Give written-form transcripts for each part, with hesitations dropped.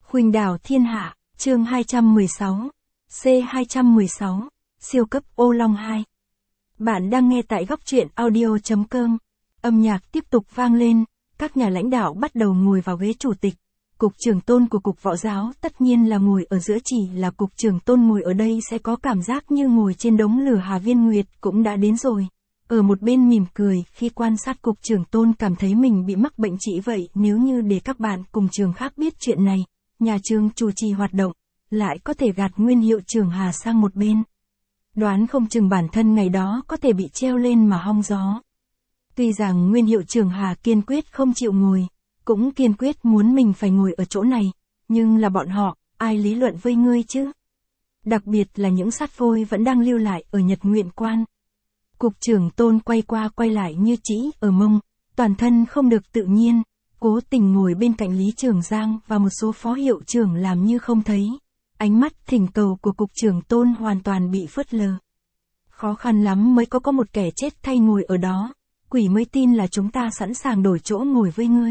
Khuynh đảo thiên hạ, chương 216, C216, siêu cấp ô long 2. Bạn đang nghe tại góc truyện audio.com. Âm nhạc tiếp tục vang lên, các nhà lãnh đạo bắt đầu ngồi vào ghế chủ tịch. Cục trưởng Tôn của Cục Võ giáo tất nhiên là ngồi ở giữa, chỉ là Cục trưởng Tôn ngồi ở đây sẽ có cảm giác như ngồi trên đống lửa. Hà Viên Nguyệt cũng đã đến rồi. Ở một bên mỉm cười khi quan sát Cục trưởng Tôn, cảm thấy mình bị mắc bệnh trĩ vậy. Nếu như để các bạn cùng trường khác biết chuyện này, nhà trường chủ trì hoạt động, lại có thể gạt nguyên hiệu trưởng Hà sang một bên. Đoán không chừng bản thân ngày đó có thể bị treo lên mà hong gió. Tuy rằng nguyên hiệu trưởng Hà kiên quyết không chịu ngồi, cũng kiên quyết muốn mình phải ngồi ở chỗ này, nhưng là bọn họ, ai lý luận với ngươi chứ? Đặc biệt là những sát phôi vẫn đang lưu lại ở Nhật Nguyện Quan. Cục trưởng Tôn quay qua quay lại như trĩ ở mông, toàn thân không được tự nhiên, cố tình ngồi bên cạnh Lý Trường Giang và một số phó hiệu trưởng làm như không thấy. Ánh mắt thỉnh cầu của Cục trưởng Tôn hoàn toàn bị phớt lờ. Khó khăn lắm mới có một kẻ chết thay ngồi ở đó, quỷ mới tin là chúng ta sẵn sàng đổi chỗ ngồi với ngươi.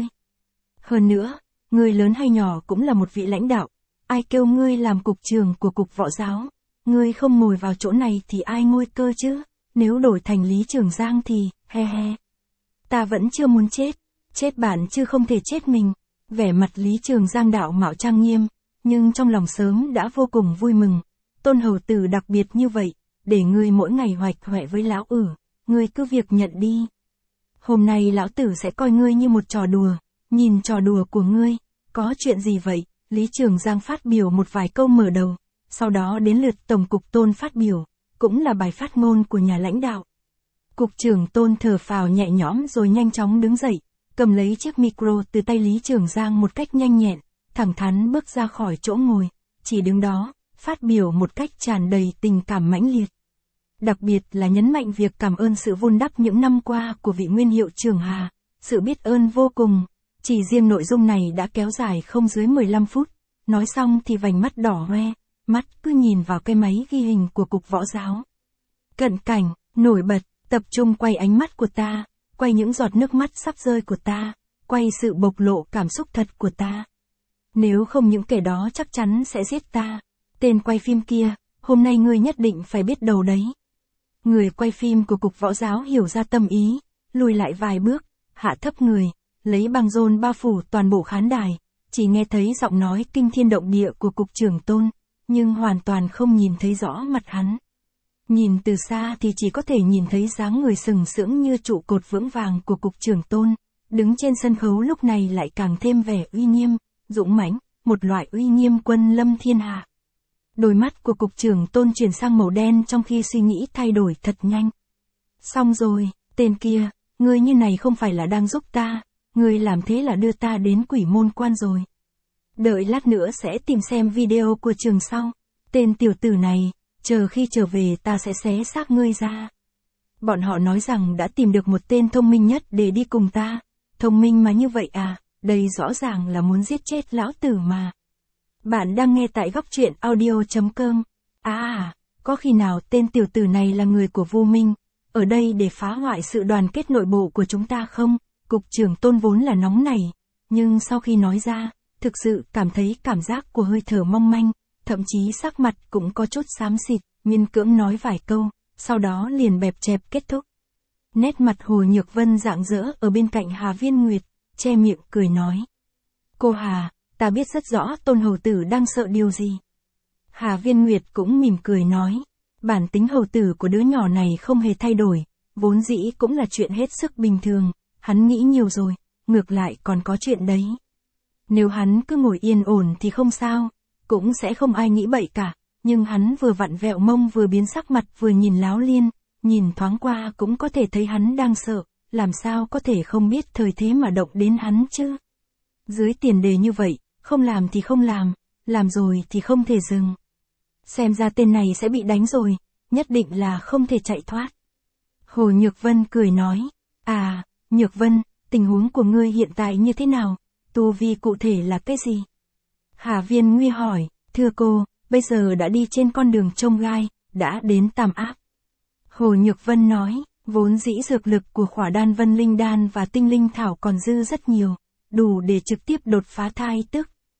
Hơn nữa, ngươi lớn hay nhỏ cũng là một vị lãnh đạo, ai kêu ngươi làm cục trưởng của Cục Võ giáo, ngươi không ngồi vào chỗ này thì ai ngôi cơ chứ, nếu đổi thành Lý Trường Giang thì, he he. Ta vẫn chưa muốn chết bạn chứ không thể chết mình. Vẻ mặt Lý Trường Giang đạo mạo trang nghiêm, nhưng trong lòng sớm đã vô cùng vui mừng. Tôn hầu tử đặc biệt như vậy, để ngươi mỗi ngày hoạch hoẹ với lão ngươi cứ việc nhận đi. Hôm nay lão tử sẽ coi ngươi như một trò đùa, nhìn trò đùa của ngươi, có chuyện gì vậy? Lý Trường Giang phát biểu một vài câu mở đầu, sau đó đến lượt Tổng cục Tôn phát biểu, cũng là bài phát ngôn của nhà lãnh đạo. Cục trưởng Tôn thở phào nhẹ nhõm rồi nhanh chóng đứng dậy, cầm lấy chiếc micro từ tay Lý Trường Giang một cách nhanh nhẹn, thẳng thắn bước ra khỏi chỗ ngồi, chỉ đứng đó, phát biểu một cách tràn đầy tình cảm mãnh liệt. Đặc biệt là nhấn mạnh việc cảm ơn sự vun đắp những năm qua của vị nguyên hiệu trưởng Hà, sự biết ơn vô cùng. Chỉ riêng nội dung này đã kéo dài không dưới 15 phút, nói xong thì vành mắt đỏ hoe, mắt cứ nhìn vào cái máy ghi hình của Cục Võ giáo. Cận cảnh, nổi bật, tập trung quay ánh mắt của ta, quay những giọt nước mắt sắp rơi của ta, quay sự bộc lộ cảm xúc thật của ta. Nếu không những kẻ đó chắc chắn sẽ giết ta. Tên quay phim kia, hôm nay ngươi nhất định phải biết đầu đấy. Người quay phim của Cục Võ giáo hiểu ra tâm ý, lùi lại vài bước, hạ thấp người, lấy băng rôn bao phủ toàn bộ khán đài, chỉ nghe thấy giọng nói kinh thiên động địa của Cục trưởng Tôn, nhưng hoàn toàn không nhìn thấy rõ mặt hắn. Nhìn từ xa thì chỉ có thể nhìn thấy dáng người sừng sững như trụ cột vững vàng của Cục trưởng Tôn, đứng trên sân khấu lúc này lại càng thêm vẻ uy nghiêm, dũng mãnh, một loại uy nghiêm quân lâm thiên hạ. Đôi mắt của Cục trưởng Tôn chuyển sang màu đen trong khi suy nghĩ thay đổi thật nhanh. Xong rồi, tên kia, ngươi như này không phải là đang giúp ta, ngươi làm thế là đưa ta đến Quỷ Môn Quan rồi. Đợi lát nữa sẽ tìm xem video của trường sau. Tên tiểu tử này, chờ khi trở về ta sẽ xé xác ngươi ra. Bọn họ nói rằng đã tìm được một tên thông minh nhất để đi cùng ta. Thông minh mà như vậy à, đây rõ ràng là muốn giết chết lão tử mà. Bạn đang nghe tại góc truyện audio.com. Có khi nào tên tiểu tử này là người của Vô Minh, ở đây để phá hoại sự đoàn kết nội bộ của chúng ta không? Cục trưởng Tôn vốn là nóng nảy, nhưng sau khi nói ra, thực sự cảm thấy cảm giác của hơi thở mong manh, thậm chí sắc mặt cũng có chút xám xịt, miễn cưỡng nói vài câu, sau đó liền bẹp chẹp kết thúc. Nét mặt Hồ Nhược Vân rạng rỡ ở bên cạnh Hà Viên Nguyệt, che miệng cười nói. Cô Hà, ta biết rất rõ Tôn hầu tử đang sợ điều gì. Hà Viên Nguyệt cũng mỉm cười nói, bản tính hầu tử của đứa nhỏ này không hề thay đổi, vốn dĩ cũng là chuyện hết sức bình thường, hắn nghĩ nhiều rồi, ngược lại còn có chuyện đấy. Nếu hắn cứ ngồi yên ổn thì không sao, cũng sẽ không ai nghĩ bậy cả, nhưng hắn vừa vặn vẹo mông vừa biến sắc mặt vừa nhìn láo liên, nhìn thoáng qua cũng có thể thấy hắn đang sợ, làm sao có thể không biết thời thế mà động đến hắn chứ. Dưới tiền đề như vậy, không làm thì không làm rồi thì không thể dừng. Xem ra tên này sẽ bị đánh rồi, nhất định là không thể chạy thoát. Hồ Nhược Vân cười nói, Nhược Vân, tình huống của ngươi hiện tại như thế nào? Tu vi cụ thể là cái gì? Hà Viên Nguy hỏi, thưa cô, bây giờ đã đi trên con đường chông gai, đã đến Tam Áp. Hồ Nhược Vân nói, vốn dĩ dược lực của Khỏa Đan Vân Linh Đan và Tinh Linh Thảo còn dư rất nhiều, đủ để trực tiếp đột phá thai tức.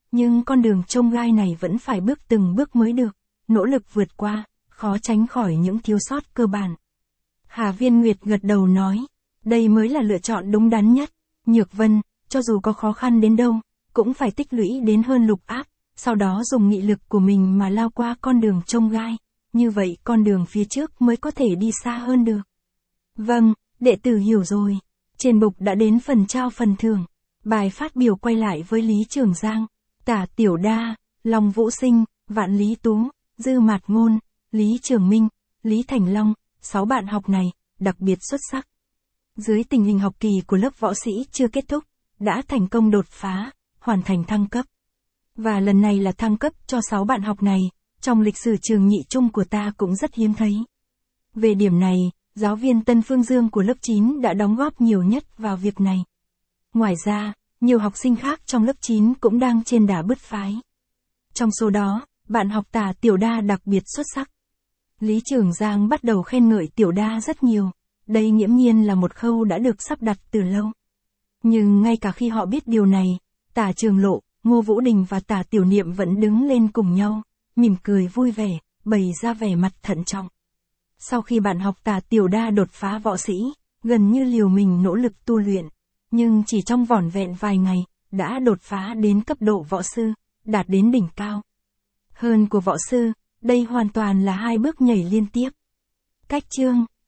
nhưng con đường chông gai này vẫn phải bước từng bước mới được, nỗ lực vượt qua, khó tránh khỏi những thiếu sót cơ bản. Hà Viên Nguyệt gật đầu nói, đây mới là lựa chọn đúng đắn nhất. Nhược Vân, cho dù có khó khăn đến đâu, cũng phải tích lũy đến hơn Lục Áp, sau đó dùng nghị lực của mình mà lao qua con đường chông gai, như vậy con đường phía trước mới có thể đi xa hơn được. Vâng, đệ tử hiểu rồi. Trên bục đã đến phần trao phần thưởng. Bài phát biểu quay lại với Lý Trường Giang, Tả Tiểu Đa, Long Vũ Sinh, Vạn Lý Tú, Dư Mạt Ngôn, Lý Trường Minh, Lý Thành Long, 6 bạn học này, đặc biệt xuất sắc. Dưới tình hình học kỳ của lớp võ sĩ chưa kết thúc, đã thành công đột phá, hoàn thành thăng cấp. Và lần này là thăng cấp cho 6 bạn học này, trong lịch sử trường nhị trung của ta cũng rất hiếm thấy. Về điểm này, giáo viên Tân Phương Dương của lớp 9 đã đóng góp nhiều nhất vào việc này. Ngoài ra, nhiều học sinh khác trong lớp 9 cũng đang trên đà bứt phái. Trong số đó, bạn học Tả Tiểu Đa đặc biệt xuất sắc. Lý Trường Giang bắt đầu khen ngợi Tiểu Đa rất nhiều, đây nghiễm nhiên là một khâu đã được sắp đặt từ lâu. Nhưng ngay cả khi họ biết điều này, Tả Trường Lộ, Ngô Vũ Đình và Tả Tiểu Niệm vẫn đứng lên cùng nhau, mỉm cười vui vẻ, bày ra vẻ mặt thận trọng. Sau khi bạn học Tả Tiểu Đa đột phá võ sĩ, gần như liều mình nỗ lực tu luyện, nhưng chỉ trong vỏn vẹn vài ngày, đã đột phá đến cấp độ võ sư, đạt đến đỉnh cao. Hơn của võ sư, đây hoàn toàn là 2 bước nhảy liên tiếp. Cách chương